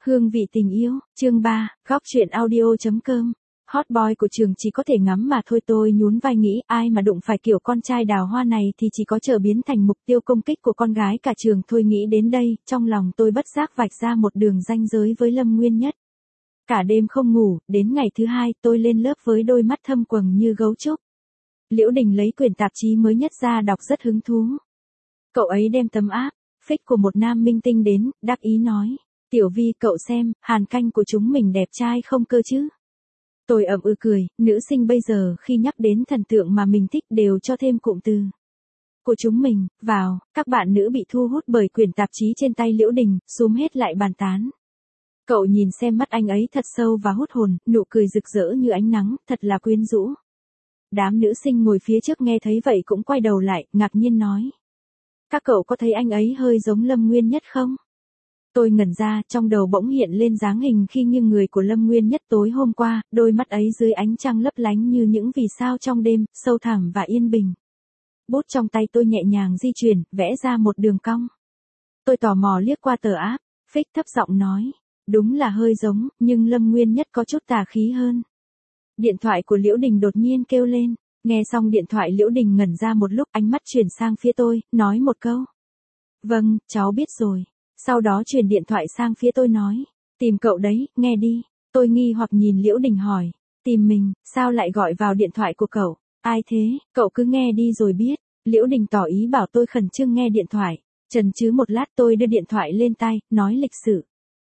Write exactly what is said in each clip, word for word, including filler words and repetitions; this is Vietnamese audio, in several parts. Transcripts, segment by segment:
Hương vị tình yêu, chương ba, góc truyện audio.com. Hot boy của trường chỉ có thể ngắm mà thôi. Tôi nhún vai nghĩ ai mà đụng phải kiểu con trai đào hoa này thì chỉ có chờ biến thành mục tiêu công kích của con gái cả trường thôi. Nghĩ đến đây, trong lòng tôi bất giác vạch ra một đường ranh giới với Lâm Nguyên Nhất. Cả đêm không ngủ, đến ngày thứ hai tôi lên lớp với đôi mắt thâm quầng như gấu trúc. Liễu Đình lấy quyển tạp chí mới nhất ra đọc rất hứng thú. Cậu ấy đem tấm áp phích của một nam minh tinh đến, đắc ý nói. Tiểu Vi, cậu xem, Hàn Canh của chúng mình đẹp trai không cơ chứ? Tôi ậm ừ cười, nữ sinh bây giờ khi nhắc đến thần tượng mà mình thích đều cho thêm cụm từ của chúng mình vào. Các bạn nữ bị thu hút bởi quyển tạp chí trên tay Liễu Đình, xúm hết lại bàn tán. Cậu nhìn xem mắt anh ấy thật sâu và hút hồn, nụ cười rực rỡ như ánh nắng, thật là quyến rũ. Đám nữ sinh ngồi phía trước nghe thấy vậy cũng quay đầu lại, ngạc nhiên nói. Các cậu có thấy anh ấy hơi giống Lâm Nguyên Nhất không? Tôi ngẩn ra, trong đầu bỗng hiện lên dáng hình khi nghiêng người của Lâm Nguyên Nhất tối hôm qua, đôi mắt ấy dưới ánh trăng lấp lánh như những vì sao trong đêm, sâu thẳm và yên bình. Bút trong tay tôi nhẹ nhàng di chuyển, vẽ ra một đường cong. Tôi tò mò liếc qua tờ áp, phích thấp giọng nói, đúng là hơi giống, nhưng Lâm Nguyên Nhất có chút tà khí hơn. Điện thoại của Liễu Đình đột nhiên kêu lên, nghe xong điện thoại Liễu Đình ngẩn ra một lúc, ánh mắt chuyển sang phía tôi, nói một câu. Vâng, cháu biết rồi. Sau đó truyền điện thoại sang phía tôi nói, tìm cậu đấy, nghe đi. Tôi nghi hoặc nhìn Liễu Đình hỏi, tìm mình, sao lại gọi vào điện thoại của cậu? Ai thế, cậu cứ nghe đi rồi biết. Liễu Đình tỏ ý bảo tôi khẩn trương nghe điện thoại. Chần chừ một lát tôi đưa điện thoại lên tai, nói lịch sự.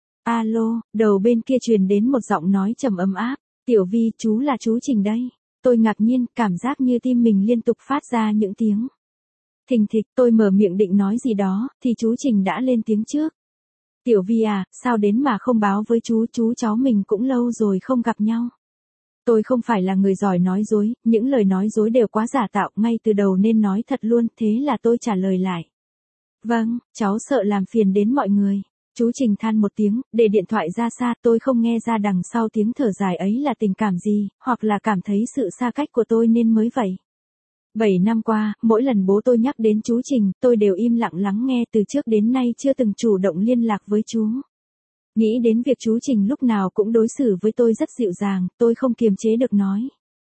Alo, đầu bên kia truyền đến một giọng nói trầm ấm áp, Tiểu Vi, chú là chú Trình đây. Tôi ngạc nhiên, cảm giác như tim mình liên tục phát ra những tiếng thình thịch. Tôi mở miệng định nói gì đó, thì chú Trình đã lên tiếng trước. Tiểu Vi à, sao đến mà không báo với chú, chú cháu mình cũng lâu rồi không gặp nhau. Tôi không phải là người giỏi nói dối, những lời nói dối đều quá giả tạo, ngay từ đầu nên nói thật luôn, thế là tôi trả lời lại. Vâng, cháu sợ làm phiền đến mọi người. Chú Trình than một tiếng, để điện thoại ra xa, tôi không nghe ra đằng sau tiếng thở dài ấy là tình cảm gì, hoặc là cảm thấy sự xa cách của tôi nên mới vậy. Bảy năm qua, mỗi lần bố tôi nhắc đến chú Trình, tôi đều im lặng lắng nghe, từ trước đến nay chưa từng chủ động liên lạc với chú. Nghĩ đến việc chú Trình lúc nào cũng đối xử với tôi rất dịu dàng, tôi không kiềm chế được nói.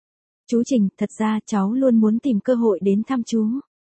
Chú Trình, thật ra cháu luôn muốn tìm cơ hội đến thăm chú.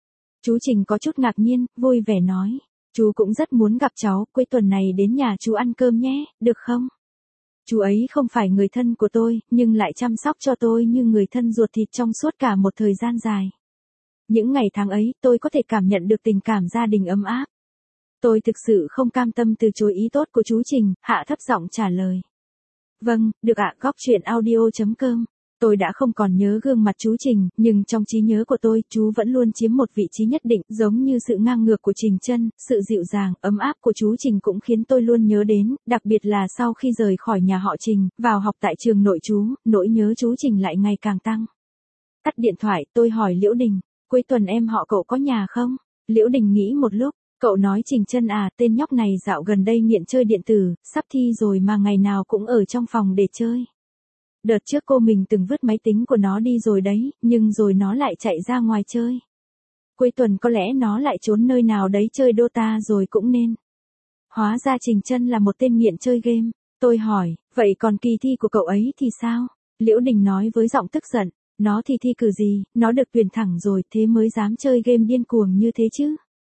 Chú Trình có chút ngạc nhiên, vui vẻ nói. Chú cũng rất muốn gặp cháu, cuối tuần này đến nhà chú ăn cơm nhé, được không? Chú ấy không phải người thân của tôi, nhưng lại chăm sóc cho tôi như người thân ruột thịt trong suốt cả một thời gian dài. Những ngày tháng ấy, tôi có thể cảm nhận được tình cảm gia đình ấm áp. Tôi thực sự không cam tâm từ chối ý tốt của chú Trình, hạ thấp giọng trả lời. Vâng, được ạ. Góc truyện audio.com. Tôi đã không còn nhớ gương mặt chú Trình, nhưng trong trí nhớ của tôi, chú vẫn luôn chiếm một vị trí nhất định, giống như sự ngang ngược của Trình Chân, sự dịu dàng, ấm áp của chú Trình cũng khiến tôi luôn nhớ đến, đặc biệt là sau khi rời khỏi nhà họ Trình, vào học tại trường nội trú, nỗi nhớ chú Trình lại ngày càng tăng. Tắt điện thoại, tôi hỏi Liễu Đình, cuối tuần em họ cậu có nhà không? Liễu Đình nghĩ một lúc, cậu nói Trình Chân à, tên nhóc này dạo gần đây nghiện chơi điện tử, sắp thi rồi mà ngày nào cũng ở trong phòng để chơi. Đợt trước cô mình từng vứt máy tính của nó đi rồi đấy, nhưng rồi nó lại chạy ra ngoài chơi. Cuối tuần có lẽ nó lại trốn nơi nào đấy chơi Dota rồi cũng nên. Hóa ra Trình Chân là một tên nghiện chơi game. Tôi hỏi, vậy còn kỳ thi của cậu ấy thì sao? Liễu Đình nói với giọng tức giận, nó thì thi cử gì, nó được tuyển thẳng rồi, thế mới dám chơi game điên cuồng như thế chứ.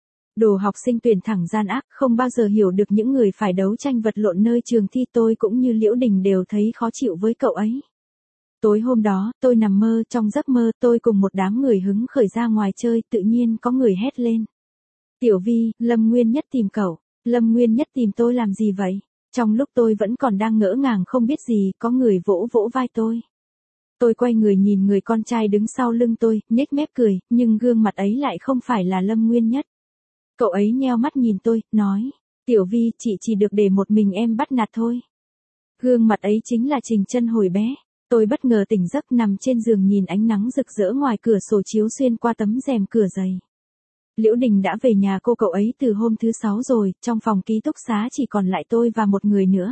Đồ học sinh tuyển thẳng gian ác, không bao giờ hiểu được những người phải đấu tranh vật lộn nơi trường thi. Tôi cũng như Liễu Đình đều thấy khó chịu với cậu ấy. Tối hôm đó, tôi nằm mơ, trong giấc mơ, tôi cùng một đám người hứng khởi ra ngoài chơi, tự nhiên có người hét lên. Tiểu Vi, Lâm Nguyên Nhất tìm cậu. Lâm Nguyên Nhất tìm tôi làm gì vậy? Trong lúc tôi vẫn còn đang ngỡ ngàng không biết gì, có người vỗ vỗ vai tôi. Tôi quay người nhìn người con trai đứng sau lưng tôi, nhếch mép cười, nhưng gương mặt ấy lại không phải là Lâm Nguyên Nhất. Cậu ấy nheo mắt nhìn tôi, nói, Tiểu Vi, chị chỉ được để một mình em bắt nạt thôi. Gương mặt ấy chính là Trình Chân hồi bé. Tôi bất ngờ tỉnh giấc nằm trên giường nhìn ánh nắng rực rỡ ngoài cửa sổ chiếu xuyên qua tấm rèm cửa dày. Liễu Đình đã về nhà cô cậu ấy từ hôm thứ sáu rồi, trong phòng ký túc xá chỉ còn lại tôi và một người nữa.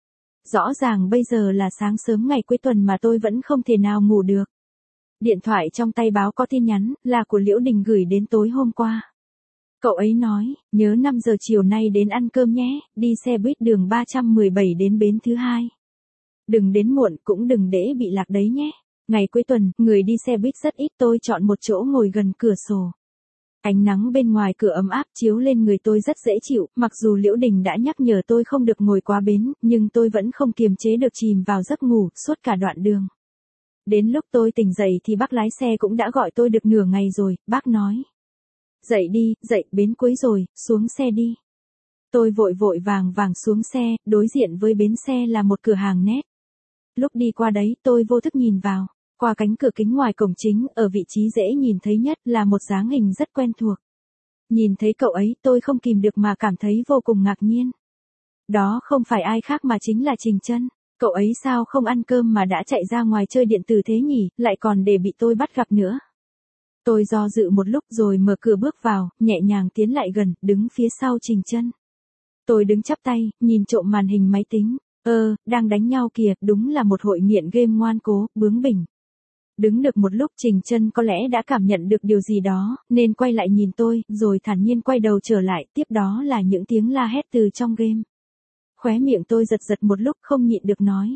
Rõ ràng bây giờ là sáng sớm ngày cuối tuần mà tôi vẫn không thể nào ngủ được. Điện thoại trong tay báo có tin nhắn, là của Liễu Đình gửi đến tối hôm qua. Cậu ấy nói, nhớ năm giờ chiều nay đến ăn cơm nhé, đi xe buýt đường ba trăm mười bảy đến bến thứ hai. Đừng đến muộn, cũng đừng để bị lạc đấy nhé. Ngày cuối tuần, người đi xe buýt rất ít, tôi chọn một chỗ ngồi gần cửa sổ. Ánh nắng bên ngoài cửa ấm áp chiếu lên người tôi rất dễ chịu, mặc dù Liễu Đình đã nhắc nhở tôi không được ngồi quá bến, nhưng tôi vẫn không kiềm chế được chìm vào giấc ngủ, suốt cả đoạn đường. Đến lúc tôi tỉnh dậy thì bác lái xe cũng đã gọi tôi được nửa ngày rồi, bác nói. Dậy đi, dậy, bến cuối rồi, xuống xe đi. Tôi vội vội vàng vàng xuống xe, đối diện với bến xe là một cửa hàng nét. Lúc đi qua đấy, tôi vô thức nhìn vào. Qua cánh cửa kính ngoài cổng chính, ở vị trí dễ nhìn thấy nhất là một dáng hình rất quen thuộc. Nhìn thấy cậu ấy, tôi không kìm được mà cảm thấy vô cùng ngạc nhiên. Đó không phải ai khác mà chính là Trình Chân. Cậu ấy sao không ăn cơm mà đã chạy ra ngoài chơi điện tử thế nhỉ, lại còn để bị tôi bắt gặp nữa. Tôi do dự một lúc rồi mở cửa bước vào, nhẹ nhàng tiến lại gần, đứng phía sau Trình Chân. Tôi đứng chắp tay, nhìn trộm màn hình máy tính. Ơ, đang đánh nhau kìa, đúng là một hội nghiện game ngoan cố, bướng bỉnh. Đứng được một lúc Trình Chân có lẽ đã cảm nhận được điều gì đó, nên quay lại nhìn tôi, rồi thản nhiên quay đầu trở lại, tiếp đó là những tiếng la hét từ trong game. Khóe miệng tôi giật giật một lúc không nhịn được nói.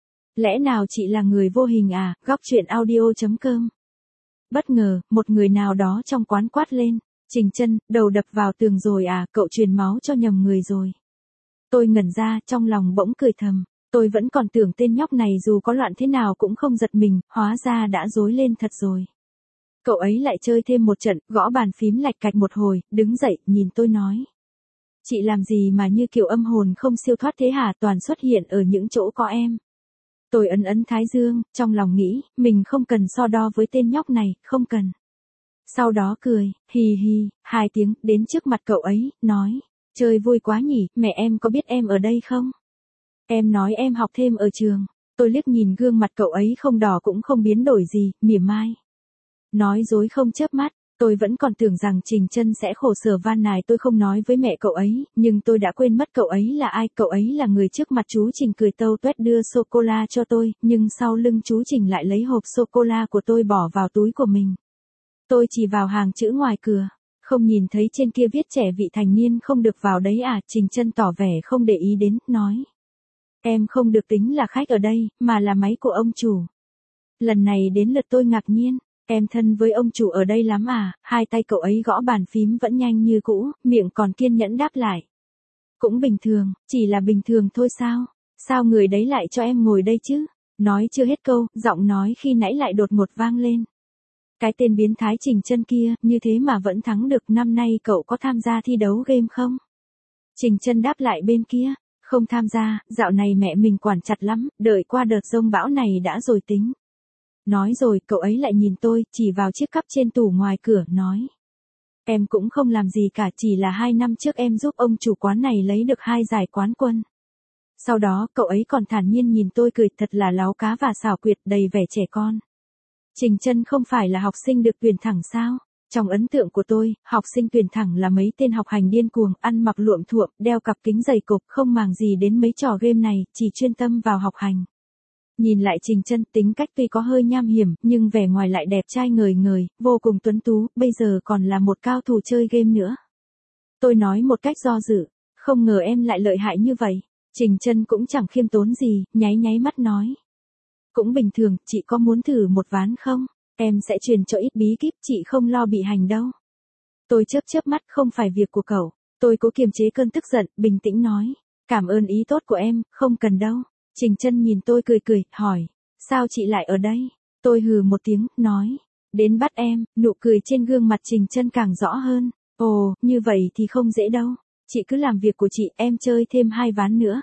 Lẽ nào chị là người vô hình à, góc truyện audio chấm com. Bất ngờ, một người nào đó trong quán quát lên. Trình Chân, đầu đập vào tường rồi à, cậu truyền máu cho nhầm người rồi. Tôi ngẩn ra, trong lòng bỗng cười thầm. Tôi vẫn còn tưởng tên nhóc này dù có loạn thế nào cũng không giật mình, hóa ra đã rối lên thật rồi. Cậu ấy lại chơi thêm một trận, gõ bàn phím lạch cạch một hồi, đứng dậy, nhìn tôi nói. Chị làm gì mà như kiểu âm hồn không siêu thoát thế hả, toàn xuất hiện ở những chỗ có em. Tôi ấn ấn thái dương, trong lòng nghĩ, mình không cần so đo với tên nhóc này, không cần. Sau đó cười, hì hì, hai tiếng, đến trước mặt cậu ấy, nói. Chơi vui quá nhỉ, mẹ em có biết em ở đây không? Em nói em học thêm ở trường. Tôi liếc nhìn gương mặt cậu ấy không đỏ cũng không biến đổi gì, mỉa mai. Nói dối không chớp mắt, tôi vẫn còn tưởng rằng Trình Chân sẽ khổ sở van nài tôi không nói với mẹ cậu ấy, nhưng tôi đã quên mất cậu ấy là ai, cậu ấy là người trước mặt chú Trình cười tâu tuét đưa sô-cô-la cho tôi, nhưng sau lưng chú Trình lại lấy hộp sô-cô-la của tôi bỏ vào túi của mình. Tôi chỉ vào hàng chữ ngoài cửa. Không nhìn thấy trên kia viết trẻ vị thành niên không được vào đấy à, Trình Chân tỏ vẻ không để ý đến, nói. Em không được tính là khách ở đây, mà là máy của ông chủ. Lần này đến lượt tôi ngạc nhiên, em thân với ông chủ ở đây lắm à, hai tay cậu ấy gõ bàn phím vẫn nhanh như cũ, miệng còn kiên nhẫn đáp lại. Cũng bình thường, chỉ là bình thường thôi sao, sao người đấy lại cho em ngồi đây chứ, nói chưa hết câu, giọng nói khi nãy lại đột ngột vang lên. Cái tên biến thái Trình Chân kia, như thế mà vẫn thắng được, năm nay cậu có tham gia thi đấu game không? Trình Chân đáp lại bên kia. Không tham gia, dạo này mẹ mình quản chặt lắm, đợi qua đợt giông bão này đã rồi tính. Nói rồi, cậu ấy lại nhìn tôi, chỉ vào chiếc cắp trên tủ ngoài cửa, nói. Em cũng không làm gì cả, chỉ là hai năm trước em giúp ông chủ quán này lấy được hai giải quán quân. Sau đó, cậu ấy còn thản nhiên nhìn tôi cười thật là láo cá và xảo quyệt, đầy vẻ trẻ con. Trình Chân không phải là học sinh được tuyển thẳng sao? Trong ấn tượng của tôi, học sinh tuyển thẳng là mấy tên học hành điên cuồng, ăn mặc luộm thuộm, đeo cặp kính dày cộp, không màng gì đến mấy trò game này, chỉ chuyên tâm vào học hành. Nhìn lại Trình Chân, tính cách tuy có hơi nham hiểm, nhưng vẻ ngoài lại đẹp trai ngời ngời, vô cùng tuấn tú, bây giờ còn là một cao thủ chơi game nữa. Tôi nói một cách do dự, không ngờ em lại lợi hại như vậy. Trình Chân cũng chẳng khiêm tốn gì, nháy nháy mắt nói. Cũng bình thường, chị có muốn thử một ván không? Em sẽ truyền cho ít bí kíp, chị không lo bị hành đâu. Tôi chớp chớp mắt, không phải việc của cậu. Tôi cố kiềm chế cơn tức giận, bình tĩnh nói. Cảm ơn ý tốt của em, không cần đâu. Trình Chân nhìn tôi cười cười, hỏi. Sao chị lại ở đây? Tôi hừ một tiếng, nói. Đến bắt em, nụ cười trên gương mặt Trình Chân càng rõ hơn. Ồ, như vậy thì không dễ đâu. Chị cứ làm việc của chị, em chơi thêm hai ván nữa.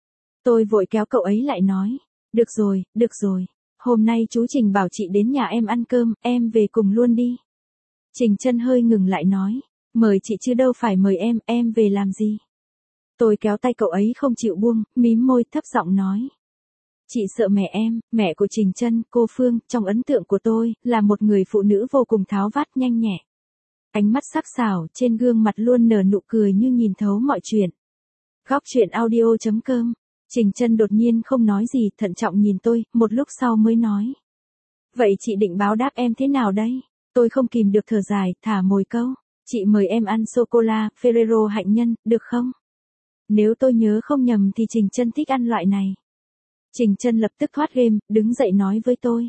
Tôi vội kéo cậu ấy lại nói. Được rồi, được rồi. Hôm nay chú Trình bảo chị đến nhà em ăn cơm, em về cùng luôn đi. Trình Chân hơi ngừng lại nói. Mời chị chứ đâu phải mời em, em về làm gì? Tôi kéo tay cậu ấy không chịu buông, mím môi thấp giọng nói. Chị sợ mẹ em, mẹ của Trình Chân, cô Phương, trong ấn tượng của tôi, là một người phụ nữ vô cùng tháo vát nhanh nhẹ. Ánh mắt sắc sảo, trên gương mặt luôn nở nụ cười như nhìn thấu mọi chuyện. Góc truyện audio chấm com. Trình Chân đột nhiên không nói gì, thận trọng nhìn tôi, một lúc sau mới nói. Vậy chị định báo đáp em thế nào đây? Tôi không kìm được thở dài, thả mồi câu. Chị mời em ăn sô-cô-la, Ferrero hạnh nhân, được không? Nếu tôi nhớ không nhầm thì Trình Chân thích ăn loại này. Trình Chân lập tức thoát game, đứng dậy nói với tôi.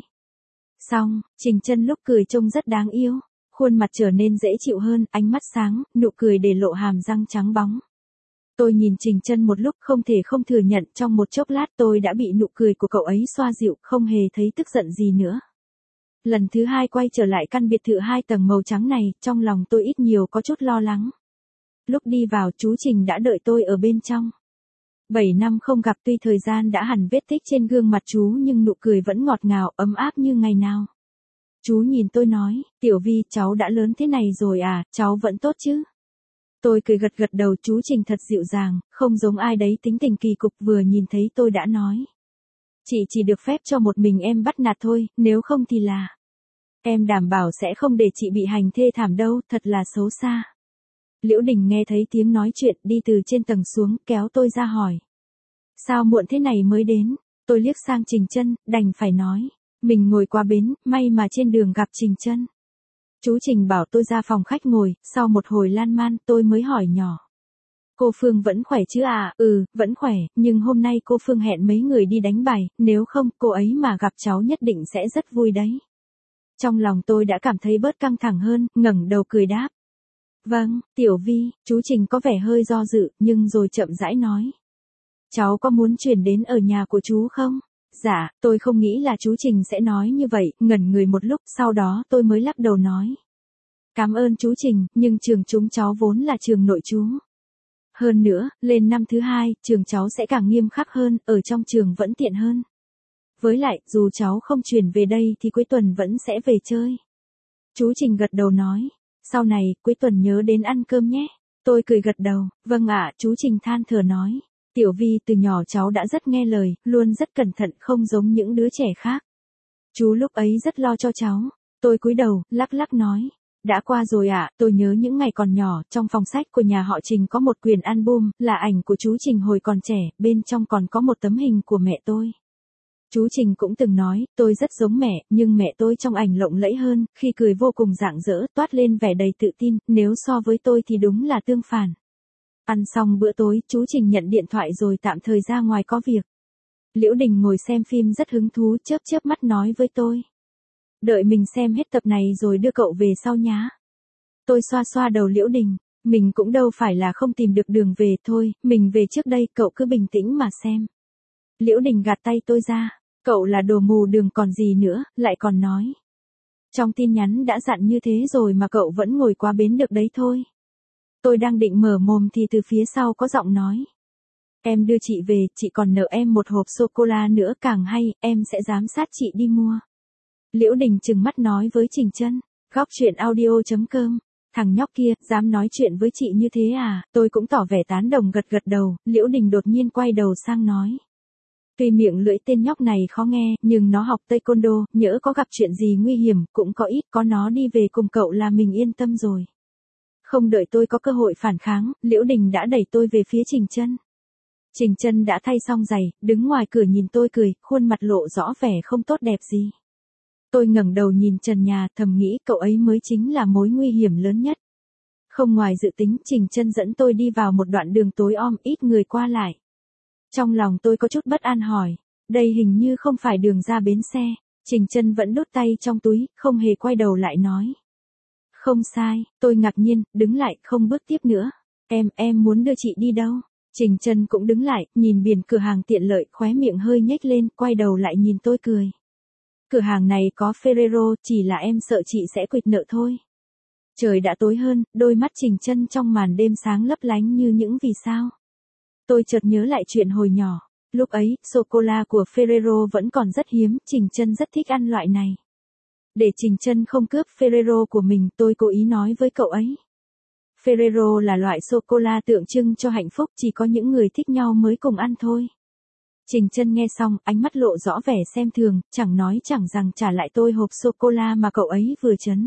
Xong, Trình Chân lúc cười trông rất đáng yêu. Khuôn mặt trở nên dễ chịu hơn, ánh mắt sáng, nụ cười để lộ hàm răng trắng bóng. Tôi nhìn Trình Chân một lúc không thể không thừa nhận trong một chốc lát tôi đã bị nụ cười của cậu ấy xoa dịu, không hề thấy tức giận gì nữa. Lần thứ hai quay trở lại căn biệt thự hai tầng màu trắng này, trong lòng tôi ít nhiều có chút lo lắng. Lúc đi vào chú Trình đã đợi tôi ở bên trong. Bảy năm không gặp tuy thời gian đã hằn vết tích trên gương mặt chú nhưng nụ cười vẫn ngọt ngào, ấm áp như ngày nào. Chú nhìn tôi nói, Tiểu Vi, cháu đã lớn thế này rồi à, cháu vẫn tốt chứ? Tôi cười gật gật đầu, chú Trình thật dịu dàng, không giống ai đấy tính tình kỳ cục, vừa nhìn thấy tôi đã nói. Chị chỉ được phép cho một mình em bắt nạt thôi, nếu không thì là. Em đảm bảo sẽ không để chị bị hành thê thảm đâu, thật là xấu xa. Liễu Đình nghe thấy tiếng nói chuyện đi từ trên tầng xuống, kéo tôi ra hỏi. Sao muộn thế này mới đến? Tôi liếc sang Trình Chân, đành phải nói. Mình ngồi qua bến, may mà trên đường gặp Trình Chân. Chú Trình bảo tôi ra phòng khách ngồi, sau một hồi lan man tôi mới hỏi nhỏ. Cô Phương vẫn khỏe chứ à? Ừ, vẫn khỏe, nhưng hôm nay cô Phương hẹn mấy người đi đánh bài, nếu không cô ấy mà gặp cháu nhất định sẽ rất vui đấy. Trong lòng tôi đã cảm thấy bớt căng thẳng hơn, ngẩng đầu cười đáp. Vâng, Tiểu Vi, chú Trình có vẻ hơi do dự, nhưng rồi chậm rãi nói. Cháu có muốn chuyển đến ở nhà của chú không? Dạ, tôi không nghĩ là chú Trình sẽ nói như vậy, ngẩn người một lúc, sau đó tôi mới lắc đầu nói. Cảm ơn chú Trình, nhưng trường chúng cháu vốn là trường nội trú. Hơn nữa, lên năm thứ hai, trường cháu sẽ càng nghiêm khắc hơn, ở trong trường vẫn tiện hơn. Với lại, dù cháu không chuyển về đây thì cuối tuần vẫn sẽ về chơi. Chú Trình gật đầu nói. Sau này, cuối tuần nhớ đến ăn cơm nhé. Tôi cười gật đầu, vâng ạ, chú Trình than thở nói. Tiểu Vi, từ nhỏ cháu đã rất nghe lời, luôn rất cẩn thận, không giống những đứa trẻ khác. Chú lúc ấy rất lo cho cháu. Tôi cúi đầu, lắc lắc nói. Đã qua rồi ạ, tôi nhớ những ngày còn nhỏ, trong phòng sách của nhà họ Trình có một quyển album, là ảnh của chú Trình hồi còn trẻ, bên trong còn có một tấm hình của mẹ tôi. Chú Trình cũng từng nói, tôi rất giống mẹ, nhưng mẹ tôi trong ảnh lộng lẫy hơn, khi cười vô cùng rạng rỡ, toát lên vẻ đầy tự tin, nếu so với tôi thì đúng là tương phản. Ăn xong bữa tối, chú Trình nhận điện thoại rồi tạm thời ra ngoài có việc. Liễu Đình ngồi xem phim rất hứng thú, chớp chớp mắt nói với tôi. Đợi mình xem hết tập này rồi đưa cậu về sau nhá. Tôi xoa xoa đầu Liễu Đình, mình cũng đâu phải là không tìm được đường về thôi, mình về trước đây, cậu cứ bình tĩnh mà xem. Liễu Đình gạt tay tôi ra, cậu là đồ mù đường còn gì nữa, lại còn nói. Trong tin nhắn đã dặn như thế rồi mà cậu vẫn ngồi qua bến được đấy thôi. Tôi đang định mở mồm thì từ phía sau có giọng nói. Em đưa chị về, chị còn nợ em một hộp sô-cô-la nữa, càng hay, em sẽ giám sát chị đi mua. Liễu Đình trừng mắt nói với Trình Chân, góc chuyện audio chấm com, thằng nhóc kia, dám nói chuyện với chị như thế à, tôi cũng tỏ vẻ tán đồng gật gật đầu, Liễu Đình đột nhiên quay đầu sang nói. Tuy miệng lưỡi tên nhóc này khó nghe, nhưng nó học taekwondo, nhỡ có gặp chuyện gì nguy hiểm, cũng có ít, có nó đi về cùng cậu là mình yên tâm rồi. Không đợi tôi có cơ hội phản kháng, Liễu Đình đã đẩy tôi về phía Trình Chân. Trình Chân đã thay xong giày, đứng ngoài cửa nhìn tôi cười, khuôn mặt lộ rõ vẻ không tốt đẹp gì. Tôi ngẩng đầu nhìn trần nhà, thầm nghĩ cậu ấy mới chính là mối nguy hiểm lớn nhất. Không ngoài dự tính, Trình Chân dẫn tôi đi vào một đoạn đường tối om, ít người qua lại. Trong lòng tôi có chút bất an hỏi, đây hình như không phải đường ra bến xe. Trình Chân vẫn đút tay trong túi, không hề quay đầu lại nói. Không sai, tôi ngạc nhiên, đứng lại, không bước tiếp nữa. Em, em muốn đưa chị đi đâu? Trình Chân cũng đứng lại, nhìn biển cửa hàng tiện lợi, khóe miệng hơi nhếch lên, quay đầu lại nhìn tôi cười. Cửa hàng này có Ferrero, chỉ là em sợ chị sẽ quỵt nợ thôi. Trời đã tối hơn, đôi mắt Trình Chân trong màn đêm sáng lấp lánh như những vì sao. Tôi chợt nhớ lại chuyện hồi nhỏ, lúc ấy, sô-cô-la của Ferrero vẫn còn rất hiếm, Trình Chân rất thích ăn loại này. Để Trình Chân không cướp Ferrero của mình, tôi cố ý nói với cậu ấy. Ferrero là loại sô-cô-la tượng trưng cho hạnh phúc, chỉ có những người thích nhau mới cùng ăn thôi. Trình Chân nghe xong, ánh mắt lộ rõ vẻ xem thường, chẳng nói chẳng rằng trả lại tôi hộp sô-cô-la mà cậu ấy vừa chấn.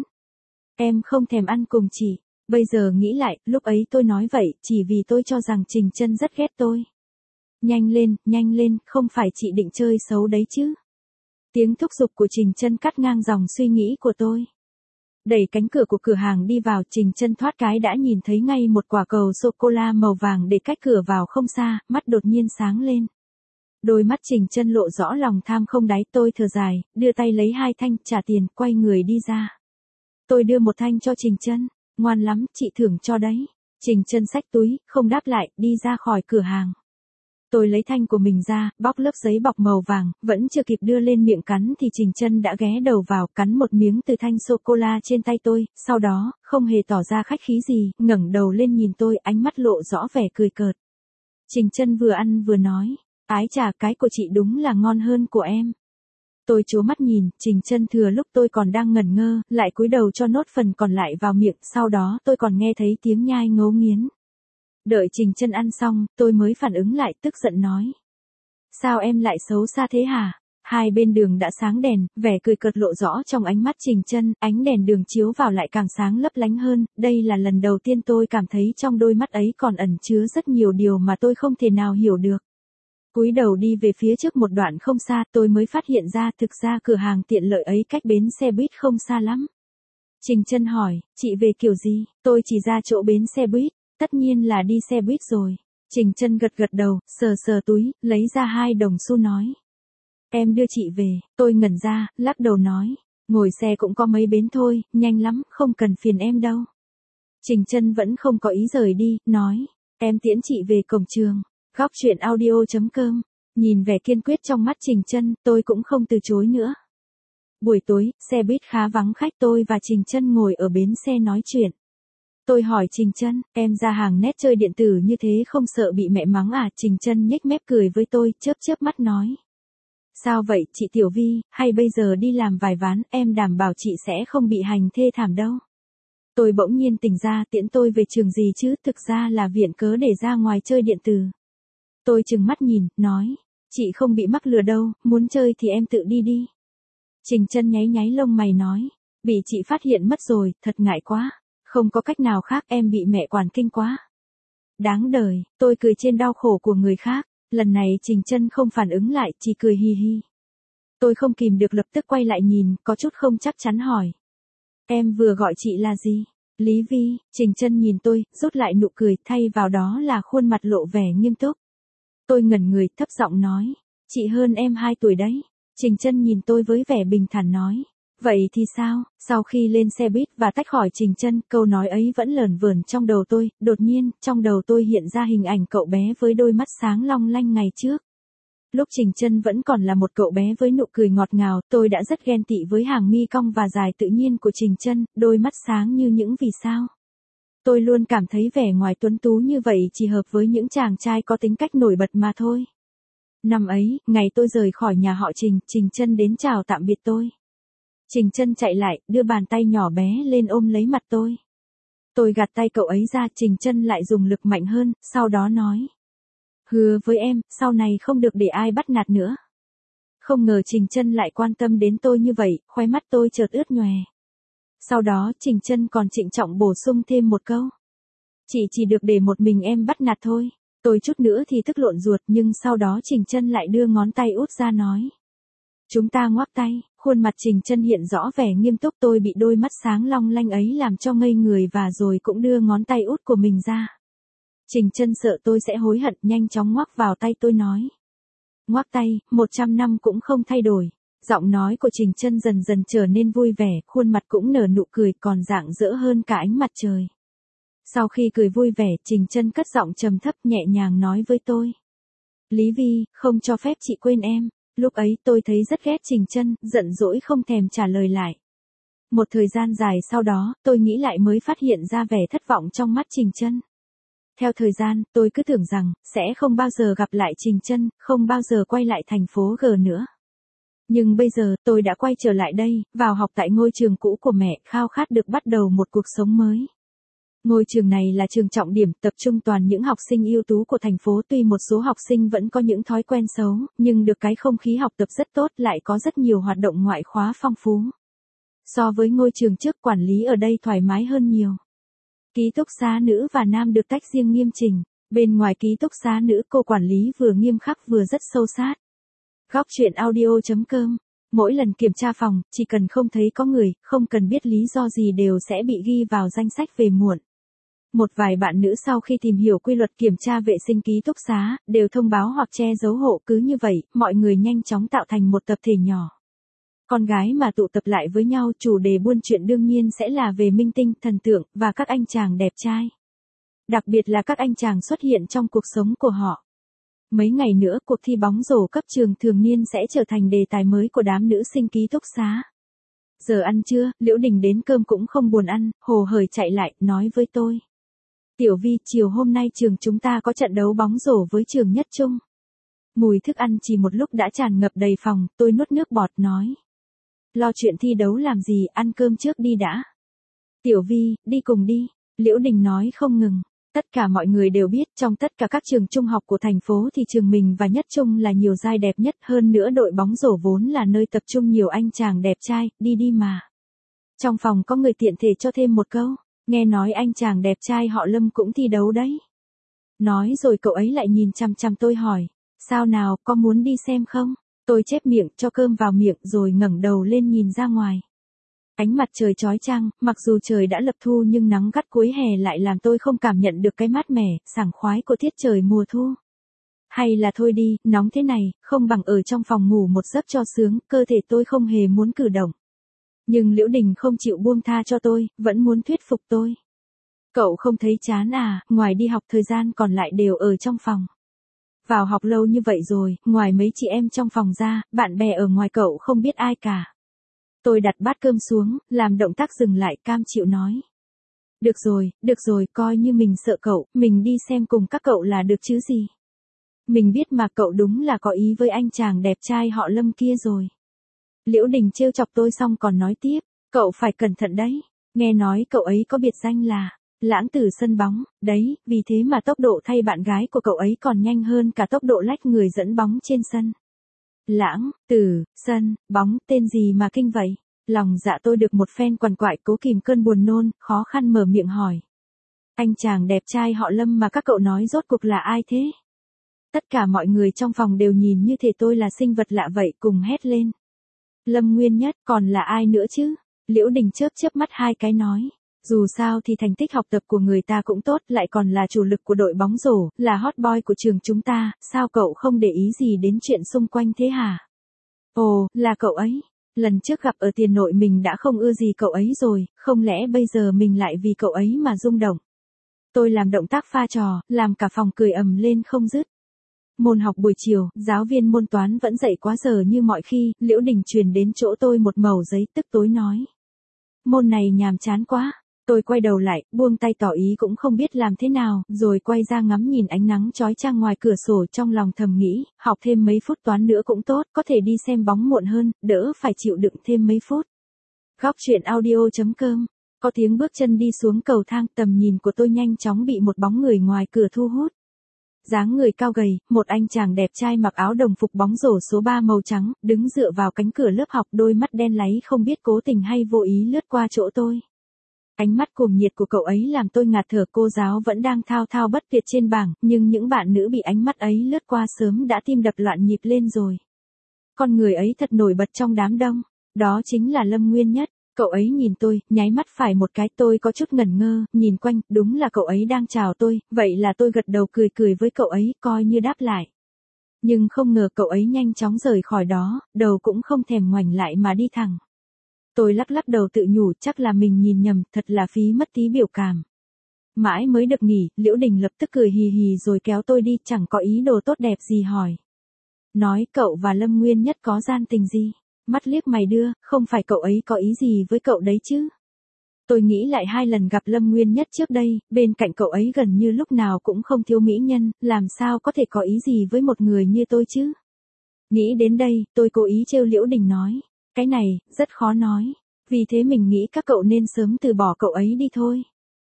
Em không thèm ăn cùng chị. Bây giờ nghĩ lại, lúc ấy tôi nói vậy, chỉ vì tôi cho rằng Trình Chân rất ghét tôi. Nhanh lên, nhanh lên, không phải chị định chơi xấu đấy chứ. Tiếng thúc giục của Trình Chân cắt ngang dòng suy nghĩ của tôi. Đẩy cánh cửa của cửa hàng đi vào, Trình Chân thoát cái đã nhìn thấy ngay một quả cầu sô-cô-la màu vàng để cách cửa vào không xa, mắt đột nhiên sáng lên. Đôi mắt Trình Chân lộ rõ lòng tham không đáy, tôi thở dài, đưa tay lấy hai thanh, trả tiền, quay người đi ra. Tôi đưa một thanh cho Trình Chân, ngoan lắm, chị thưởng cho đấy. Trình Chân xách túi, không đáp lại, đi ra khỏi cửa hàng. Tôi lấy thanh của mình ra, bóc lớp giấy bọc màu vàng, vẫn chưa kịp đưa lên miệng cắn thì Trình Chân đã ghé đầu vào, cắn một miếng từ thanh sô-cô-la trên tay tôi, sau đó, không hề tỏ ra khách khí gì, ngẩng đầu lên nhìn tôi, ánh mắt lộ rõ vẻ cười cợt. Trình Chân vừa ăn vừa nói, ái chà, cái của chị đúng là ngon hơn của em. Tôi trố mắt nhìn, Trình Chân thừa lúc tôi còn đang ngẩn ngơ, lại cúi đầu cho nốt phần còn lại vào miệng, sau đó tôi còn nghe thấy tiếng nhai ngấu nghiến. Đợi Trình Chân ăn xong, tôi mới phản ứng lại, tức giận nói. Sao em lại xấu xa thế hả? Hai bên đường đã sáng đèn, vẻ cười cợt lộ rõ trong ánh mắt Trình Chân, ánh đèn đường chiếu vào lại càng sáng lấp lánh hơn, đây là lần đầu tiên tôi cảm thấy trong đôi mắt ấy còn ẩn chứa rất nhiều điều mà tôi không thể nào hiểu được. Cúi đầu đi về phía trước một đoạn không xa, tôi mới phát hiện ra thực ra cửa hàng tiện lợi ấy cách bến xe buýt không xa lắm. Trình Chân hỏi, chị về kiểu gì? Tôi chỉ ra chỗ bến xe buýt, tất nhiên là đi xe buýt rồi. Trình Chân gật gật đầu, sờ sờ túi, lấy ra hai đồng xu nói. Em đưa chị về, tôi ngẩn ra, lắc đầu nói, ngồi xe cũng có mấy bến thôi, nhanh lắm, không cần phiền em đâu. Trình Chân vẫn không có ý rời đi, nói, em tiễn chị về cổng trường. Góc truyện audio chấm com, nhìn vẻ kiên quyết trong mắt Trình Chân, tôi cũng không từ chối nữa. Buổi tối, xe buýt khá vắng khách, tôi và Trình Chân ngồi ở bến xe nói chuyện. Tôi hỏi Trình Chân, em ra hàng nét chơi điện tử như thế không sợ bị mẹ mắng à? Trình Chân nhếch mép cười với tôi, chớp chớp mắt nói. Sao vậy, chị Tiểu Vi, hay bây giờ đi làm vài ván, em đảm bảo chị sẽ không bị hành thê thảm đâu. Tôi bỗng nhiên tỉnh ra, tiễn tôi về trường gì chứ, thực ra là viện cớ để ra ngoài chơi điện tử. Tôi trừng mắt nhìn, nói, chị không bị mắc lừa đâu, muốn chơi thì em tự đi đi. Trình Chân nháy nháy lông mày nói, bị chị phát hiện mất rồi, thật ngại quá, không có cách nào khác, em bị mẹ quản kinh quá. Đáng đời, tôi cười trên đau khổ của người khác, lần này Trình Chân không phản ứng lại, chỉ cười hi hi. Tôi không kìm được lập tức quay lại nhìn, có chút không chắc chắn hỏi. Em vừa gọi chị là gì? Lý Vi. Trình Chân nhìn tôi, rút lại nụ cười, thay vào đó là khuôn mặt lộ vẻ nghiêm túc. Tôi ngẩn người, thấp giọng nói, chị hơn em hai tuổi đấy. Trình Chân nhìn tôi với vẻ bình thản nói, vậy thì sao? Sau khi lên xe buýt và tách khỏi Trình Chân, câu nói ấy vẫn lởn vởn trong đầu tôi, đột nhiên, trong đầu tôi hiện ra hình ảnh cậu bé với đôi mắt sáng long lanh ngày trước. Lúc Trình Chân vẫn còn là một cậu bé với nụ cười ngọt ngào, tôi đã rất ghen tị với hàng mi cong và dài tự nhiên của Trình Chân, đôi mắt sáng như những vì sao. Tôi luôn cảm thấy vẻ ngoài tuấn tú như vậy chỉ hợp với những chàng trai có tính cách nổi bật mà thôi. Năm ấy, ngày tôi rời khỏi nhà họ Trình, Trình Chân đến chào tạm biệt tôi. Trình Chân chạy lại, đưa bàn tay nhỏ bé lên ôm lấy mặt tôi. Tôi gạt tay cậu ấy ra, Trình Chân lại dùng lực mạnh hơn, sau đó nói. Hứa với em, sau này không được để ai bắt nạt nữa. Không ngờ Trình Chân lại quan tâm đến tôi như vậy, khóe mắt tôi chợt ướt nhòe. Sau đó, Trình Chân còn trịnh trọng bổ sung thêm một câu. Chị chỉ được để một mình em bắt nạt thôi. Tôi chút nữa thì tức lộn ruột, nhưng sau đó Trình Chân lại đưa ngón tay út ra nói. Chúng ta ngoắc tay, khuôn mặt Trình Chân hiện rõ vẻ nghiêm túc, tôi bị đôi mắt sáng long lanh ấy làm cho ngây người và rồi cũng đưa ngón tay út của mình ra. Trình Chân sợ tôi sẽ hối hận, nhanh chóng ngoắc vào tay tôi nói. Ngoắc tay, một trăm năm cũng không thay đổi. Giọng nói của Trình Chân dần dần trở nên vui vẻ, khuôn mặt cũng nở nụ cười còn rạng rỡ hơn cả ánh mặt trời. Sau khi cười vui vẻ, Trình Chân cất giọng trầm thấp nhẹ nhàng nói với tôi. Lý Vi, không cho phép chị quên em. Lúc ấy tôi thấy rất ghét Trình Chân, giận dỗi không thèm trả lời lại. Một thời gian dài sau đó, tôi nghĩ lại mới phát hiện ra vẻ thất vọng trong mắt Trình Chân. Theo thời gian, tôi cứ tưởng rằng, sẽ không bao giờ gặp lại Trình Chân, không bao giờ quay lại thành phố G nữa. Nhưng bây giờ, tôi đã quay trở lại đây, vào học tại ngôi trường cũ của mẹ, khao khát được bắt đầu một cuộc sống mới. Ngôi trường này là trường trọng điểm, tập trung toàn những học sinh ưu tú của thành phố, tuy một số học sinh vẫn có những thói quen xấu, nhưng được cái không khí học tập rất tốt, lại có rất nhiều hoạt động ngoại khóa phong phú. So với ngôi trường trước, quản lý ở đây thoải mái hơn nhiều. Ký túc xá nữ và nam được tách riêng nghiêm chỉnh, bên ngoài ký túc xá nữ cô quản lý vừa nghiêm khắc vừa rất sâu sát. Góc truyện audio chấm com Mỗi lần kiểm tra phòng, chỉ cần không thấy có người, không cần biết lý do gì đều sẽ bị ghi vào danh sách về muộn. Một vài bạn nữ sau khi tìm hiểu quy luật kiểm tra vệ sinh ký túc xá, đều thông báo hoặc che giấu hộ, cứ như vậy, mọi người nhanh chóng tạo thành một tập thể nhỏ. Con gái mà tụ tập lại với nhau, chủ đề buôn chuyện đương nhiên sẽ là về minh tinh, thần tượng, và các anh chàng đẹp trai. Đặc biệt là các anh chàng xuất hiện trong cuộc sống của họ. Mấy ngày nữa, cuộc thi bóng rổ cấp trường thường niên sẽ trở thành đề tài mới của đám nữ sinh ký túc xá. Giờ ăn trưa, Liễu Đình đến cơm cũng không buồn ăn, hồ hởi chạy lại, nói với tôi. Tiểu Vi, chiều hôm nay trường chúng ta có trận đấu bóng rổ với trường Nhất Trung. Mùi thức ăn chỉ một lúc đã tràn ngập đầy phòng, tôi nuốt nước bọt nói. Lo chuyện thi đấu làm gì, ăn cơm trước đi đã. Tiểu Vi, đi cùng đi. Liễu Đình nói không ngừng. Tất cả mọi người đều biết trong tất cả các trường trung học của thành phố thì trường mình và Nhất Trung là nhiều giai đẹp nhất, hơn nữa đội bóng rổ vốn là nơi tập trung nhiều anh chàng đẹp trai, đi đi mà. Trong phòng có người tiện thể cho thêm một câu, nghe nói anh chàng đẹp trai họ Lâm cũng thi đấu đấy. Nói rồi cậu ấy lại nhìn chằm chằm tôi hỏi, sao nào, có muốn đi xem không? Tôi chép miệng, cho cơm vào miệng rồi ngẩng đầu lên nhìn ra ngoài. Ánh mặt trời chói chang, mặc dù trời đã lập thu nhưng nắng gắt cuối hè lại làm tôi không cảm nhận được cái mát mẻ, sảng khoái của tiết trời mùa thu. Hay là thôi đi, nóng thế này, không bằng ở trong phòng ngủ một giấc cho sướng, cơ thể tôi không hề muốn cử động. Nhưng Liễu Đình không chịu buông tha cho tôi, vẫn muốn thuyết phục tôi. Cậu không thấy chán à, ngoài đi học thời gian còn lại đều ở trong phòng. Vào học lâu như vậy rồi, ngoài mấy chị em trong phòng ra, bạn bè ở ngoài cậu không biết ai cả. Tôi đặt bát cơm xuống, làm động tác dừng lại, cam chịu nói. Được rồi, được rồi, coi như mình sợ cậu, mình đi xem cùng các cậu là được chứ gì. Mình biết mà, cậu đúng là có ý với anh chàng đẹp trai họ Lâm kia rồi. Liễu Đình trêu chọc tôi xong còn nói tiếp, cậu phải cẩn thận đấy, nghe nói cậu ấy có biệt danh là Lãng Tử sân bóng, đấy, vì thế mà tốc độ thay bạn gái của cậu ấy còn nhanh hơn cả tốc độ lách người dẫn bóng trên sân. Lãng Tử sân bóng, tên gì mà kinh vậy? Lòng dạ tôi được một phen quằn quại, cố kìm cơn buồn nôn, khó khăn mở miệng hỏi. Anh chàng đẹp trai họ Lâm mà các cậu nói rốt cuộc là ai thế? Tất cả mọi người trong phòng đều nhìn như thể tôi là sinh vật lạ vậy, cùng hét lên. Lâm Nguyên Nhất, còn là ai nữa chứ? Liễu Đình chớp chớp mắt hai cái nói. Dù sao thì thành tích học tập của người ta cũng tốt, lại còn là chủ lực của đội bóng rổ, là hot boy của trường chúng ta, sao cậu không để ý gì đến chuyện xung quanh thế hả? Ồ, là cậu ấy. Lần trước gặp ở tiền nội mình đã không ưa gì cậu ấy rồi, không lẽ bây giờ mình lại vì cậu ấy mà rung động? Tôi làm động tác pha trò, làm cả phòng cười ầm lên không dứt. Môn học buổi chiều, giáo viên môn toán vẫn dạy quá giờ như mọi khi, Liễu Đình truyền đến chỗ tôi một mẩu giấy, tức tối nói. Môn này nhàm chán quá. Tôi quay đầu lại, buông tay tỏ ý cũng không biết làm thế nào, rồi quay ra ngắm nhìn ánh nắng chói chang ngoài cửa sổ, trong lòng thầm nghĩ, học thêm mấy phút toán nữa cũng tốt, có thể đi xem bóng muộn hơn, đỡ phải chịu đựng thêm mấy phút. Góc truyện audio chấm com. Có tiếng bước chân đi xuống cầu thang, tầm nhìn của tôi nhanh chóng bị một bóng người ngoài cửa thu hút. Dáng người cao gầy, một anh chàng đẹp trai mặc áo đồng phục bóng rổ số ba màu trắng, đứng dựa vào cánh cửa lớp học, đôi mắt đen láy không biết cố tình hay vô ý lướt qua chỗ tôi. Ánh mắt cuồng nhiệt của cậu ấy làm tôi ngạt thở, cô giáo vẫn đang thao thao bất tuyệt trên bảng, nhưng những bạn nữ bị ánh mắt ấy lướt qua sớm đã tim đập loạn nhịp lên rồi. Con người ấy thật nổi bật trong đám đông, đó chính là Lâm Nguyên Nhất. Cậu ấy nhìn tôi, nháy mắt phải một cái, tôi có chút ngẩn ngơ, nhìn quanh, đúng là cậu ấy đang chào tôi, vậy là tôi gật đầu cười cười với cậu ấy, coi như đáp lại. Nhưng không ngờ cậu ấy nhanh chóng rời khỏi đó, đầu cũng không thèm ngoảnh lại mà đi thẳng. Tôi lắc lắc đầu tự nhủ, chắc là mình nhìn nhầm, thật là phí mất tí biểu cảm. Mãi mới được nghỉ, Liễu Đình lập tức cười hì hì rồi kéo tôi đi, chẳng có ý đồ tốt đẹp gì hỏi. Nói cậu và Lâm Nguyên Nhất có gian tình gì? Mắt liếc mày đưa, không phải cậu ấy có ý gì với cậu đấy chứ? Tôi nghĩ lại hai lần gặp Lâm Nguyên Nhất trước đây, bên cạnh cậu ấy gần như lúc nào cũng không thiếu mỹ nhân, làm sao có thể có ý gì với một người như tôi chứ? Nghĩ đến đây, tôi cố ý trêu Liễu Đình nói. Cái này, rất khó nói. Vì thế mình nghĩ các cậu nên sớm từ bỏ cậu ấy đi thôi.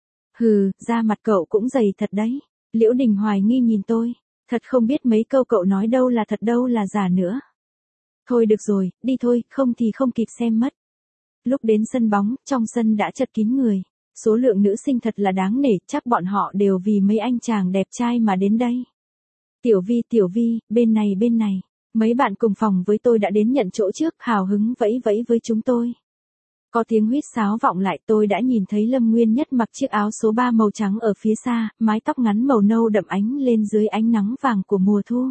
Hừ, da mặt cậu cũng dày thật đấy. Liễu Đình hoài nghi nhìn tôi. Thật không biết mấy câu cậu nói đâu là thật đâu là giả nữa. Thôi được rồi, đi thôi, không thì không kịp xem mất. Lúc đến sân bóng, trong sân đã chật kín người. Số lượng nữ sinh thật là đáng nể, chắc bọn họ đều vì mấy anh chàng đẹp trai mà đến đây. Tiểu Vi, Tiểu Vi, bên này bên này. Mấy bạn cùng phòng với tôi đã đến nhận chỗ trước, hào hứng vẫy vẫy với chúng tôi. Có tiếng huýt sáo vọng lại, tôi đã nhìn thấy Lâm Nguyên Nhất mặc chiếc áo số ba màu trắng ở phía xa, mái tóc ngắn màu nâu đậm ánh lên dưới ánh nắng vàng của mùa thu.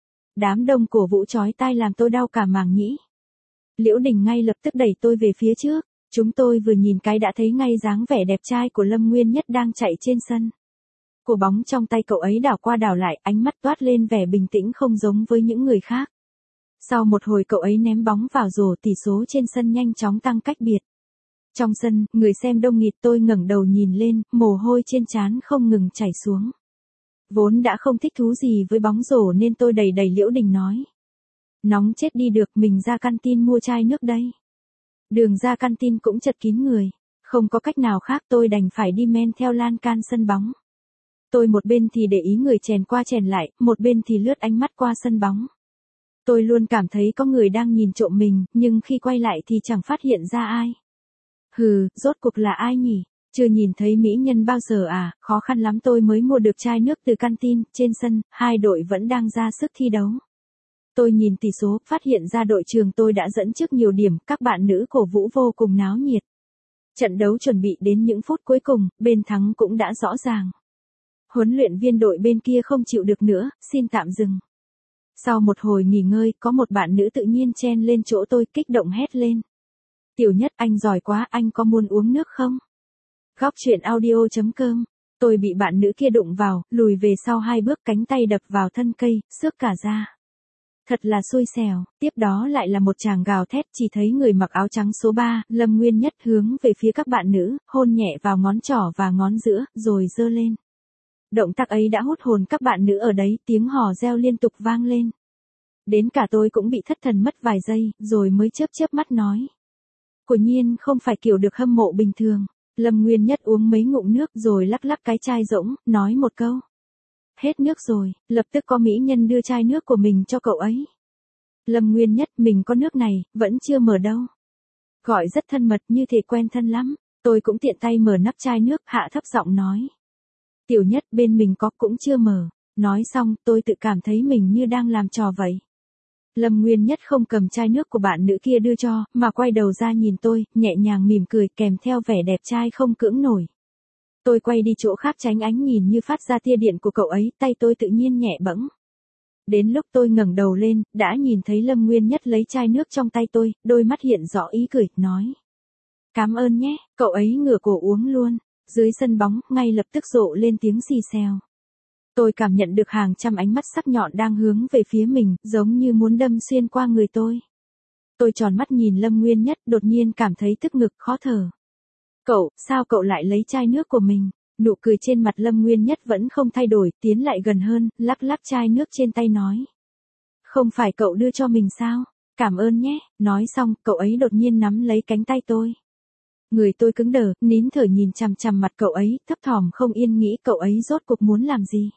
Đám đông cổ vũ chói tai làm tôi đau cả màng nhĩ. Liễu Đình ngay lập tức đẩy tôi về phía trước, chúng tôi vừa nhìn cái đã thấy ngay dáng vẻ đẹp trai của Lâm Nguyên Nhất đang chạy trên sân. Quả bóng trong tay cậu ấy đảo qua đảo lại, ánh mắt toát lên vẻ bình tĩnh không giống với những người khác. Sau một hồi cậu ấy ném bóng vào rổ, tỷ số trên sân nhanh chóng tăng cách biệt. Trong sân, người xem đông nghịt, tôi ngẩng đầu nhìn lên, mồ hôi trên trán không ngừng chảy xuống. Vốn đã không thích thú gì với bóng rổ nên tôi đẩy đẩy Liễu Đình nói. Nóng chết đi được, mình ra canteen mua chai nước đây. Đường ra canteen cũng chật kín người, không có cách nào khác tôi đành phải đi men theo lan can sân bóng. Tôi một bên thì để ý người chèn qua chèn lại, một bên thì lướt ánh mắt qua sân bóng. Tôi luôn cảm thấy có người đang nhìn trộm mình, nhưng khi quay lại thì chẳng phát hiện ra ai. Hừ, rốt cuộc là ai nhỉ? Chưa nhìn thấy mỹ nhân bao giờ à, khó khăn lắm tôi mới mua được chai nước từ canteen. Trên sân, hai đội vẫn đang ra sức thi đấu. Tôi nhìn tỷ số, phát hiện ra đội trường tôi đã dẫn trước nhiều điểm, các bạn nữ cổ vũ vô cùng náo nhiệt. Trận đấu chuẩn bị đến những phút cuối cùng, bên thắng cũng đã rõ ràng. Huấn luyện viên đội bên kia không chịu được nữa, xin tạm dừng. Sau một hồi nghỉ ngơi, có một bạn nữ tự nhiên chen lên chỗ tôi, kích động hét lên. Tiểu Nhất, anh giỏi quá, anh có muốn uống nước không? Góc truyện audio chấm com. Tôi bị bạn nữ kia đụng vào, lùi về sau hai bước, cánh tay đập vào thân cây, xước cả da. Thật là xui xẻo, tiếp đó lại là một chàng gào thét, chỉ thấy người mặc áo trắng số ba, Lâm Nguyên Nhất hướng về phía các bạn nữ, hôn nhẹ vào ngón trỏ và ngón giữa, rồi giơ lên. Động tác ấy đã hút hồn các bạn nữ ở đấy, tiếng hò reo liên tục vang lên. Đến cả tôi cũng bị thất thần mất vài giây, rồi mới chớp chớp mắt nói. Quả nhiên không phải kiểu được hâm mộ bình thường. Lâm Nguyên Nhất uống mấy ngụm nước rồi lắc lắc cái chai rỗng, nói một câu. Hết nước rồi, lập tức có mỹ nhân đưa chai nước của mình cho cậu ấy. Lâm Nguyên Nhất, mình có nước này, vẫn chưa mở đâu. Gọi rất thân mật, như thể quen thân lắm. Tôi cũng tiện tay mở nắp chai nước, hạ thấp giọng nói. Tiểu Nhất, bên mình có, cũng chưa mở. Nói xong, tôi tự cảm thấy mình như đang làm trò vậy. Lâm Nguyên Nhất không cầm chai nước của bạn nữ kia đưa cho, mà quay đầu ra nhìn tôi, nhẹ nhàng mỉm cười kèm theo vẻ đẹp trai không cưỡng nổi. Tôi quay đi chỗ khác tránh ánh nhìn như phát ra tia điện của cậu ấy, tay tôi tự nhiên nhẹ bẫng. Đến lúc tôi ngẩng đầu lên, đã nhìn thấy Lâm Nguyên Nhất lấy chai nước trong tay tôi, đôi mắt hiện rõ ý cười, nói. Cảm ơn nhé, cậu ấy ngửa cổ uống luôn. Dưới sân bóng, ngay lập tức rộ lên tiếng xì xèo. Tôi cảm nhận được hàng trăm ánh mắt sắc nhọn đang hướng về phía mình, giống như muốn đâm xuyên qua người tôi. Tôi tròn mắt nhìn Lâm Nguyên Nhất, đột nhiên cảm thấy tức ngực, khó thở. Cậu, sao cậu lại lấy chai nước của mình? Nụ cười trên mặt Lâm Nguyên Nhất vẫn không thay đổi, tiến lại gần hơn, lắc lắc chai nước trên tay nói. Không phải cậu đưa cho mình sao? Cảm ơn nhé. Nói xong, cậu ấy đột nhiên nắm lấy cánh tay tôi. Người tôi cứng đờ, nín thở nhìn chằm chằm mặt cậu ấy, thấp thỏm không yên nghĩ cậu ấy rốt cuộc muốn làm gì.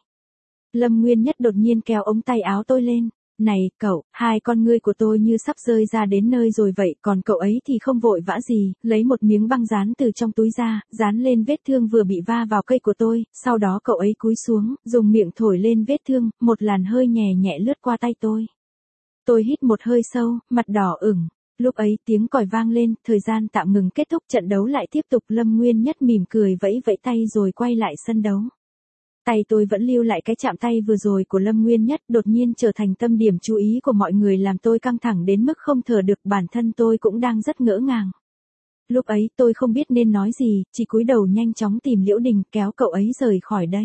Lâm Nguyên Nhất đột nhiên kéo ống tay áo tôi lên. Này, cậu, hai con ngươi của tôi như sắp rơi ra đến nơi rồi vậy, còn cậu ấy thì không vội vã gì, lấy một miếng băng dán từ trong túi ra, dán lên vết thương vừa bị va vào cây của tôi, sau đó cậu ấy cúi xuống, dùng miệng thổi lên vết thương, một làn hơi nhẹ nhẹ lướt qua tay tôi. Tôi hít một hơi sâu, mặt đỏ ửng. Lúc ấy tiếng còi vang lên, thời gian tạm ngừng kết thúc, trận đấu lại tiếp tục. Lâm Nguyên Nhất mỉm cười vẫy vẫy tay rồi quay lại sân đấu. Tay tôi vẫn lưu lại cái chạm tay vừa rồi của Lâm Nguyên Nhất, đột nhiên trở thành tâm điểm chú ý của mọi người làm tôi căng thẳng đến mức không thở được, bản thân tôi cũng đang rất ngỡ ngàng. Lúc ấy tôi không biết nên nói gì, chỉ cúi đầu nhanh chóng tìm Liễu Đình kéo cậu ấy rời khỏi đây.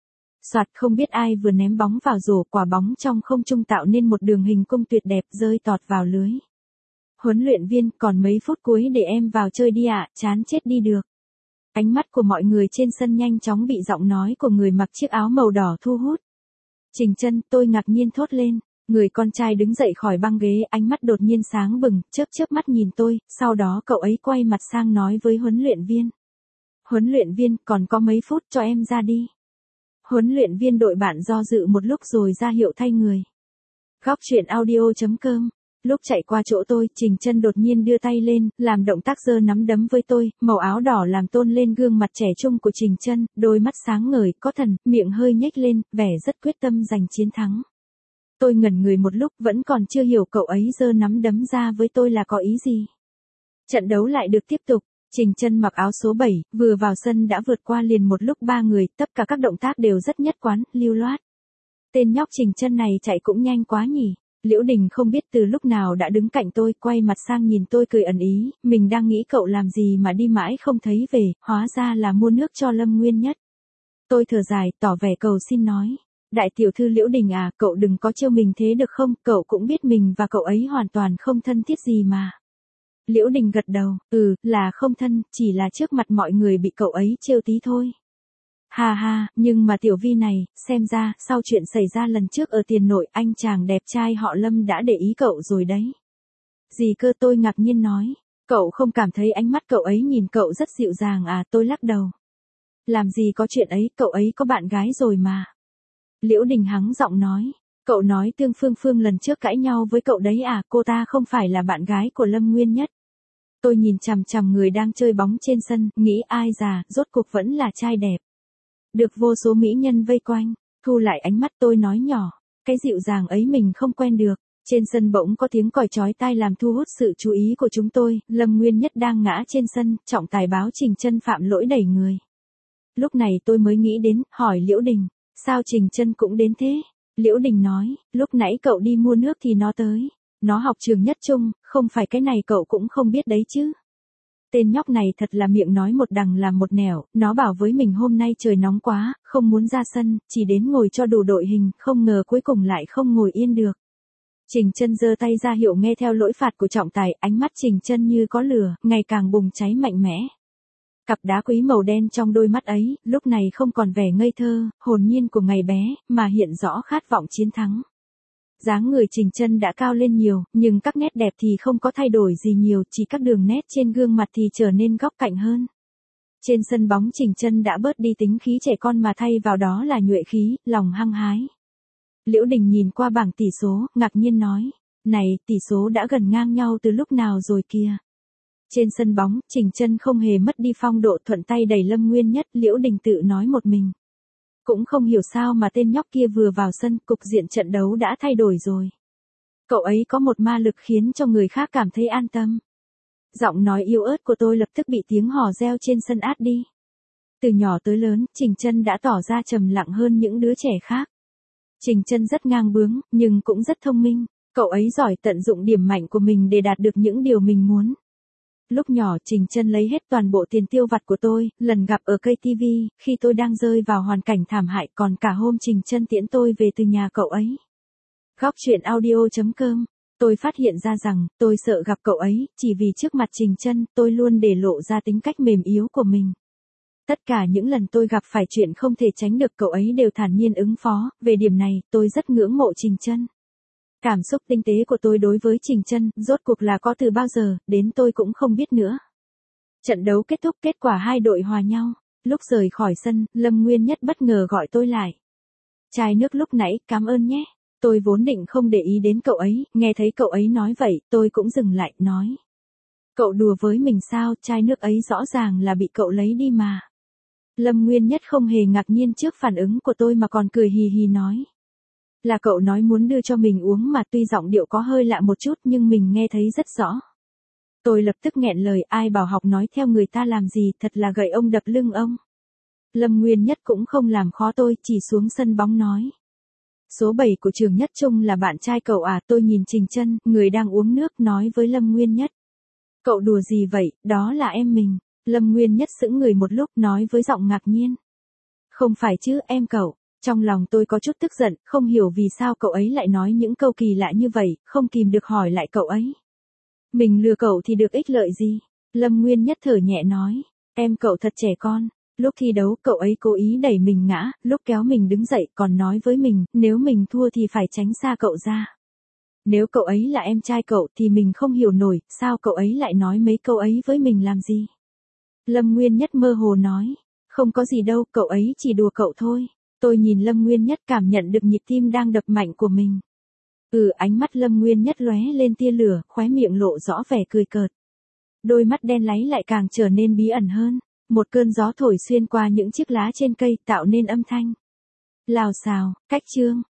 Soạt, không biết ai vừa ném bóng vào rổ, quả bóng trong không trung tạo nên một đường hình cung tuyệt đẹp rơi tọt vào lưới. Huấn luyện viên, còn mấy phút cuối để em vào chơi đi ạ, chán chết đi được. Ánh mắt của mọi người trên sân nhanh chóng bị giọng nói của người mặc chiếc áo màu đỏ thu hút. Trình Chân, tôi ngạc nhiên thốt lên. Người con trai đứng dậy khỏi băng ghế, ánh mắt đột nhiên sáng bừng, chớp chớp mắt nhìn tôi, sau đó cậu ấy quay mặt sang nói với huấn luyện viên. Huấn luyện viên, còn có mấy phút cho em ra đi. Huấn luyện viên đội bạn do dự một lúc rồi ra hiệu thay người. Góc truyện audio chấm com. Lúc chạy qua chỗ tôi, Trình Chân đột nhiên đưa tay lên, làm động tác giơ nắm đấm với tôi, màu áo đỏ làm tôn lên gương mặt trẻ trung của Trình Chân, đôi mắt sáng ngời, có thần, miệng hơi nhếch lên, vẻ rất quyết tâm giành chiến thắng. Tôi ngẩn người một lúc vẫn còn chưa hiểu cậu ấy giơ nắm đấm ra với tôi là có ý gì. Trận đấu lại được tiếp tục. Trình Chân mặc áo số bảy, vừa vào sân đã vượt qua liền một lúc ba người, tất cả các động tác đều rất nhất quán, lưu loát. Tên nhóc Trình Chân này chạy cũng nhanh quá nhỉ. Liễu Đình không biết từ lúc nào đã đứng cạnh tôi, quay mặt sang nhìn tôi cười ẩn ý, mình đang nghĩ cậu làm gì mà đi mãi không thấy về, hóa ra là mua nước cho Lâm Nguyên Nhất. Tôi thở dài, tỏ vẻ cầu xin nói. Đại tiểu thư Liễu Đình à, cậu đừng có trêu mình thế được không, cậu cũng biết mình và cậu ấy hoàn toàn không thân thiết gì mà. Liễu Đình gật đầu, ừ, là không thân, chỉ là trước mặt mọi người bị cậu ấy trêu tí thôi. Ha ha, nhưng mà tiểu vi này, xem ra, sau chuyện xảy ra lần trước ở tiền nội, anh chàng đẹp trai họ Lâm đã để ý cậu rồi đấy. Gì cơ, tôi ngạc nhiên nói, cậu không cảm thấy ánh mắt cậu ấy nhìn cậu rất dịu dàng à, tôi lắc đầu. Làm gì có chuyện ấy, cậu ấy có bạn gái rồi mà. Liễu Đình hắng giọng nói, cậu nói Tương Phương Phương lần trước cãi nhau với cậu đấy à, cô ta không phải là bạn gái của Lâm Nguyên Nhất. Tôi nhìn chằm chằm người đang chơi bóng trên sân, nghĩ ai già, rốt cuộc vẫn là trai đẹp. Được vô số mỹ nhân vây quanh, thu lại ánh mắt tôi nói nhỏ, cái dịu dàng ấy mình không quen được. Trên sân bỗng có tiếng còi chói tai làm thu hút sự chú ý của chúng tôi, Lâm Nguyên Nhất đang ngã trên sân, trọng tài báo Trình Chân phạm lỗi đẩy người. Lúc này tôi mới nghĩ đến, hỏi Liễu Đình, sao Trình Chân cũng đến thế? Liễu Đình nói, lúc nãy cậu đi mua nước thì nó tới. Nó học trường Nhất Trung, không phải cái này cậu cũng không biết đấy chứ. Tên nhóc này thật là miệng nói một đằng làm một nẻo, nó bảo với mình hôm nay trời nóng quá, không muốn ra sân, chỉ đến ngồi cho đủ đội hình, không ngờ cuối cùng lại không ngồi yên được. Trình Chân giơ tay ra hiệu nghe theo lỗi phạt của trọng tài, ánh mắt Trình Chân như có lửa, ngày càng bùng cháy mạnh mẽ. Cặp đá quý màu đen trong đôi mắt ấy, lúc này không còn vẻ ngây thơ, hồn nhiên của ngày bé, mà hiện rõ khát vọng chiến thắng. Dáng người Trình Chân đã cao lên nhiều, nhưng các nét đẹp thì không có thay đổi gì nhiều, chỉ các đường nét trên gương mặt thì trở nên góc cạnh hơn. Trên sân bóng Trình Chân đã bớt đi tính khí trẻ con mà thay vào đó là nhuệ khí, lòng hăng hái. Liễu Đình nhìn qua bảng tỷ số, ngạc nhiên nói, này, tỷ số đã gần ngang nhau từ lúc nào rồi kìa. Trên sân bóng, Trình Chân không hề mất đi phong độ, thuận tay đẩy Lâm Nguyên Nhất, Liễu Đình tự nói một mình. Cũng không hiểu sao mà tên nhóc kia vừa vào sân, cục diện trận đấu đã thay đổi rồi. Cậu ấy có một ma lực khiến cho người khác cảm thấy an tâm. Giọng nói yếu ớt của tôi lập tức bị tiếng hò reo trên sân át đi. Từ nhỏ tới lớn, Trình Chân đã tỏ ra trầm lặng hơn những đứa trẻ khác. Trình Chân rất ngang bướng, nhưng cũng rất thông minh. Cậu ấy giỏi tận dụng điểm mạnh của mình để đạt được những điều mình muốn. Lúc nhỏ Trình Chân lấy hết toàn bộ tiền tiêu vặt của tôi, lần gặp ở cây ti vi, khi tôi đang rơi vào hoàn cảnh thảm hại, còn cả hôm Trình Chân tiễn tôi về từ nhà cậu ấy. Góc truyện audio chấm com, tôi phát hiện ra rằng, tôi sợ gặp cậu ấy, chỉ vì trước mặt Trình Chân, tôi luôn để lộ ra tính cách mềm yếu của mình. Tất cả những lần tôi gặp phải chuyện không thể tránh được cậu ấy đều thản nhiên ứng phó, về điểm này, tôi rất ngưỡng mộ Trình Chân. Cảm xúc tinh tế của tôi đối với Trình Chân, rốt cuộc là có từ bao giờ, đến tôi cũng không biết nữa. Trận đấu kết thúc, kết quả hai đội hòa nhau. Lúc rời khỏi sân, Lâm Nguyên Nhất bất ngờ gọi tôi lại. Chai nước lúc nãy, cảm ơn nhé. Tôi vốn định không để ý đến cậu ấy, nghe thấy cậu ấy nói vậy, tôi cũng dừng lại, nói. Cậu đùa với mình sao, chai nước ấy rõ ràng là bị cậu lấy đi mà. Lâm Nguyên Nhất không hề ngạc nhiên trước phản ứng của tôi mà còn cười hì hì nói. Là cậu nói muốn đưa cho mình uống mà, tuy giọng điệu có hơi lạ một chút nhưng mình nghe thấy rất rõ. Tôi lập tức nghẹn lời, ai bảo học nói theo người ta làm gì, thật là gậy ông đập lưng ông. Lâm Nguyên Nhất cũng không làm khó tôi, chỉ xuống sân bóng nói. Số bảy của trường Nhất Trung là bạn trai cậu à, tôi nhìn Trình Chân, người đang uống nước, nói với Lâm Nguyên Nhất. Cậu đùa gì vậy, đó là em mình. Lâm Nguyên Nhất sững người một lúc, nói với giọng ngạc nhiên. Không phải chứ, em cậu. Trong lòng tôi có chút tức giận, không hiểu vì sao cậu ấy lại nói những câu kỳ lạ như vậy, không kìm được hỏi lại cậu ấy. Mình lừa cậu thì được ích lợi gì? Lâm Nguyên Nhất thở nhẹ nói, em cậu thật trẻ con. Lúc thi đấu cậu ấy cố ý đẩy mình ngã, lúc kéo mình đứng dậy còn nói với mình, nếu mình thua thì phải tránh xa cậu ra. Nếu cậu ấy là em trai cậu thì mình không hiểu nổi, sao cậu ấy lại nói mấy câu ấy với mình làm gì? Lâm Nguyên Nhất mơ hồ nói, không có gì đâu, cậu ấy chỉ đùa cậu thôi. Tôi nhìn Lâm Nguyên Nhất cảm nhận được nhịp tim đang đập mạnh của mình. Ừ, ánh mắt Lâm Nguyên Nhất lóe lên tia lửa, khóe miệng lộ rõ vẻ cười cợt. Đôi mắt đen láy lại càng trở nên bí ẩn hơn. Một cơn gió thổi xuyên qua những chiếc lá trên cây tạo nên âm thanh. Lào xào, cách chương.